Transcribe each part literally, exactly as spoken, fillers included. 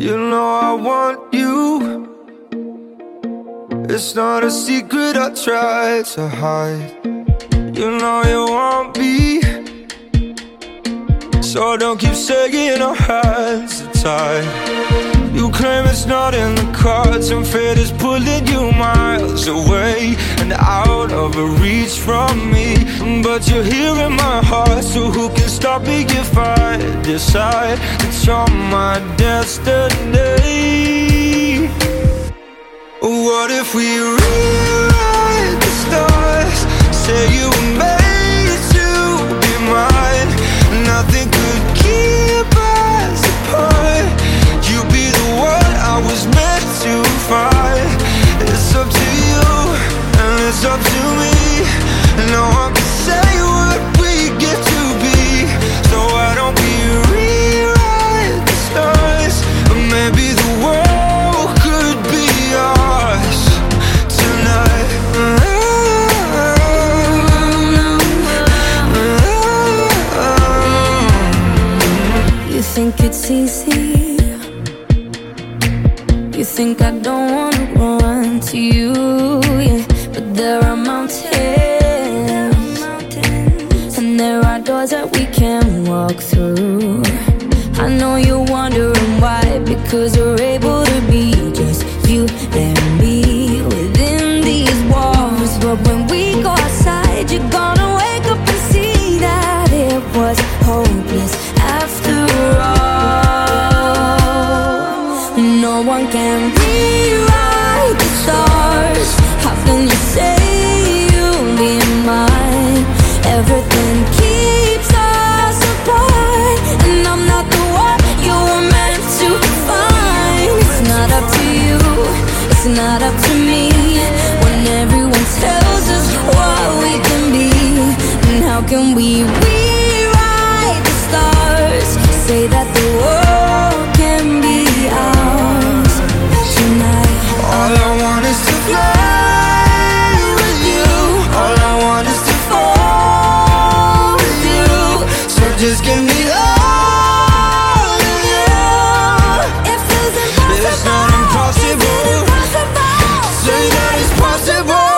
You know I want you. It's not a secret I try to hide. You know you want me, so don't keep saying our hands are tied. You claim it's not in the cards, and fate is pulling you miles away and out of reach from me. But you're here in my heart, so who can stop me if I decide that you're my destiny? What if we rewrite the stars? Say you were made to be mine. Nothing could keep us apart. You be the one I was meant to find. It's up to you, and it's up to me. No one can say what we get to be. So why don't we rewrite the stars? Or maybe the world could be ours tonight. You think it's easy? You think I don't wanna run to you, yeah. But there are mountains, and there are doors that we can walk through. I know you're wondering why, because you're able to be just you and me within these walls. But when we go outside, you're gonna wake up and see that it was hopeless after all. No one can rewrite the stars. How can you say you'll be mine? Everything keeps us apart, and I'm not the one you were meant to find. It's not up to you, it's not up to me, when everyone tells us what we can be. And how can we rewrite the stars? Say that the world can be ours tonight. All I want is to fly with you. All I want is to fall with you. So just give me all of you. It feels impossible. It's not impossible. Say that it's possible.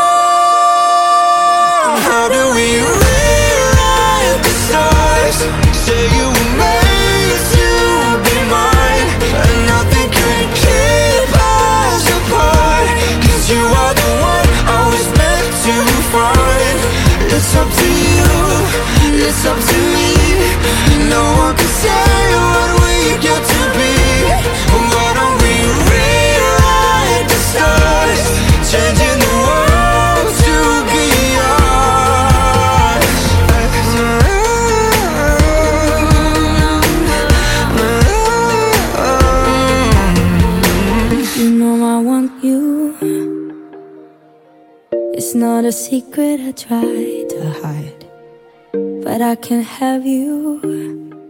How do we rewrite the stars? Say you were made to be mine, and nothing can keep us apart. Cause you are the one I was meant to find. It's up to you, it's up to me. No one can say what we get to be. Why don't we rewrite the stars? Changing the world to be ours. You know I want you. It's not a secret I try to hide, but I can't have you.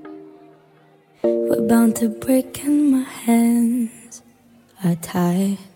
We're bound to break and my hands are tied.